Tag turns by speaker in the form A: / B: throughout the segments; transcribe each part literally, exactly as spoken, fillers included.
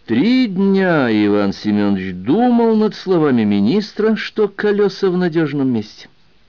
A: Три дня Иван Семенович думал над словами министра, что колеса в надежном месте.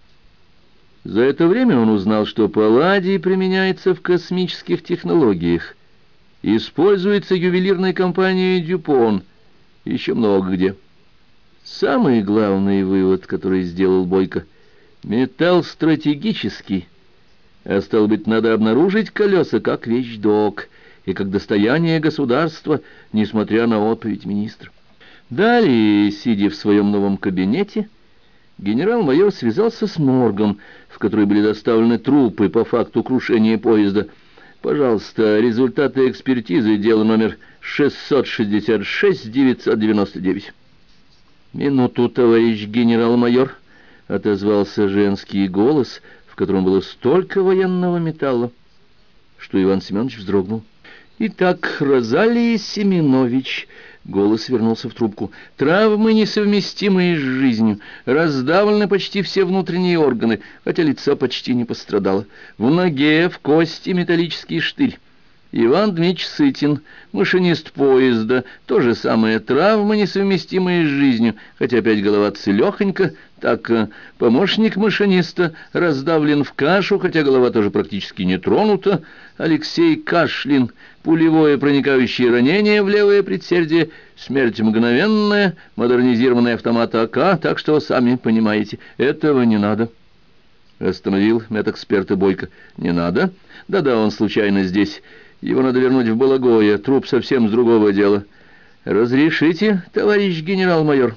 A: За это время он узнал, что палладий применяется в космических технологиях, используется ювелирной компанией «Дюпон», еще много где. Самый главный вывод, который сделал Бойко: металл стратегический, а стало быть, надо обнаружить колеса как вещдок и как достояние государства, несмотря на отповедь министра. Далее, сидя в своем новом кабинете, генерал-майор связался с моргом, в который были доставлены трупы по факту крушения поезда. Пожалуйста, результаты экспертизы дела номер шестьсот шестьдесят шесть девятьсот девяносто девять. «Минуту, товарищ генерал-майор», — отозвался женский голос, в котором было столько военного металла, что Иван Семенович вздрогнул. «Итак, Розалия Семенович», — голос вернулся в трубку, — «травмы, несовместимые с жизнью, раздавлены почти все внутренние органы, хотя лицо почти не пострадало. В ноге, в кости металлический штырь. Иван Дмитриевич Сытин, машинист поезда, то же самое, травмы, несовместимые с жизнью, хотя опять голова целехонька. Так, помощник машиниста раздавлен в кашу, хотя голова тоже практически не тронута. Алексей Кашлин, пулевое проникающее ранение в левое предсердие, смерть мгновенная, модернизированный автомат АК, так что, сами понимаете, этого не надо». Остановил медэксперта Бойко. «Не надо? Да-да, он случайно здесь. Его надо вернуть в Балагое, труп совсем с другого дела. Разрешите, товарищ генерал-майор?»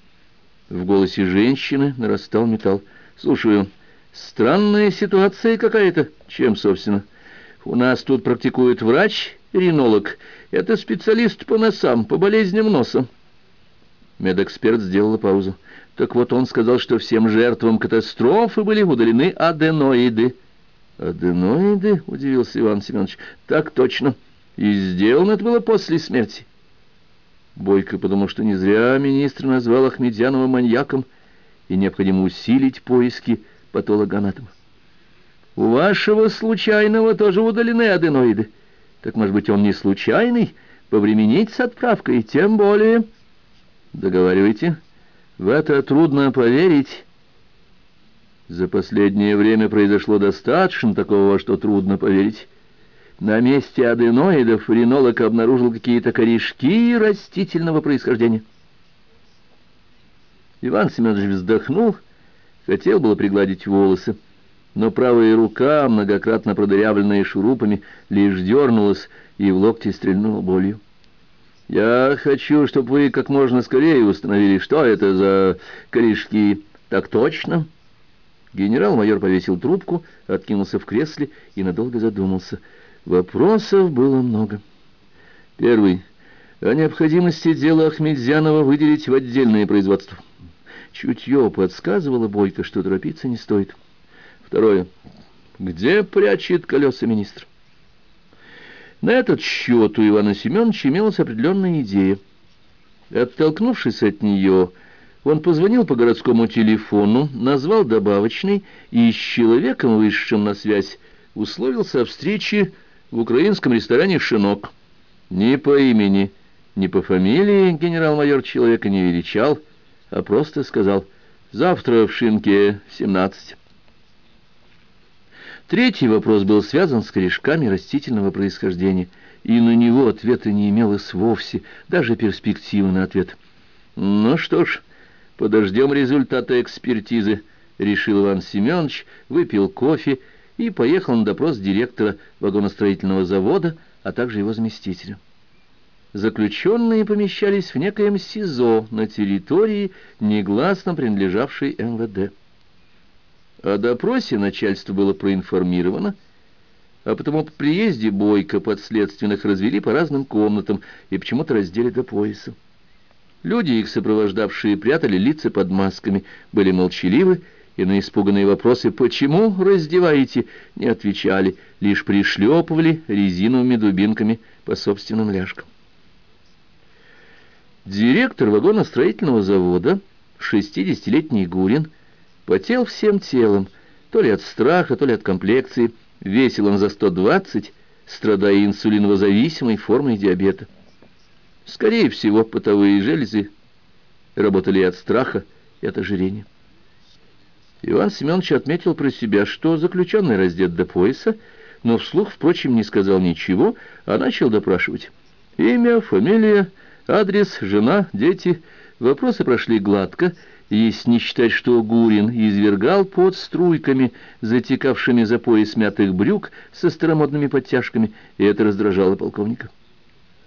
A: В голосе женщины нарастал металл. «Слушаю. Странная ситуация какая-то. Чем, собственно? У нас тут практикует врач-ринолог. Это специалист по носам, по болезням носа». Медэксперт сделала паузу. «Так вот, он сказал, что всем жертвам катастрофы были удалены аденоиды». «Аденоиды?» — удивился Иван Семенович. «Так точно. И сделано это было после смерти». Бойко подумал, что не зря министр назвал Ахмедьянова маньяком, и необходимо усилить поиски патологоанатома. «У вашего случайного тоже удалены аденоиды. Так, может быть, он не случайный? Повременить с отправкой, тем более...» «Договаривайте. В это трудно поверить. За последнее время произошло достаточно такого, во что трудно поверить. На месте аденоидов ринолог обнаружил какие-то корешки растительного происхождения». Иван Семенович вздохнул, хотел было пригладить волосы, но правая рука, многократно продырявленная шурупами, лишь дернулась и в локте стрельнула болью. «Я хочу, чтобы вы как можно скорее установили, что это за корешки». «Так точно». Генерал-майор повесил трубку, откинулся в кресле и надолго задумался. Вопросов было много. Первый. О необходимости дела Ахмедзянова выделить в отдельное производство. Чутье подсказывало Бойко, что торопиться не стоит. Второе. Где прячет колеса министр? На этот счет у Ивана Семеновича имелась определенная идея. Оттолкнувшись от нее, он позвонил по городскому телефону, назвал добавочный и с человеком, вышедшим на связь, условился о встрече в украинском ресторане «Шинок». Ни по имени, ни по фамилии генерал-майор человека не величал, а просто сказал: «Завтра в Шинке в семнадцать». Третий вопрос был связан с корешками растительного происхождения, и на него ответа не имелось вовсе, даже перспективы на ответ. «Ну что ж, подождем результата экспертизы», — решил Иван Семенович, выпил кофе и поехал на допрос директора вагоностроительного завода, а также его заместителя. Заключенные помещались в некоем СИЗО на территории, негласно принадлежавшей эм вэ дэ. О допросе начальство было проинформировано, а потому по приезде Бойко подследственных развели по разным комнатам и почему-то раздели до пояса. Люди, их сопровождавшие, прятали лица под масками, были молчаливы, и на испуганные вопросы «почему раздеваете?» не отвечали, лишь пришлепывали резиновыми дубинками по собственным ляжкам. Директор вагоностроительного завода, шестидесятилетний Гурин, потел всем телом, то ли от страха, то ли от комплекции. Весил он за сто двадцать, страдая инсулинозависимой формой диабета. Скорее всего, потовые железы работали и от страха, и от ожирения. Иван Семенович отметил про себя, что заключенный раздет до пояса, но вслух, впрочем, не сказал ничего, а начал допрашивать. Имя, фамилия, адрес, жена, дети. Вопросы прошли гладко, если не считать, что Гурин извергал под струйками, затекавшими за пояс мятых брюк со старомодными подтяжками, и это раздражало полковника.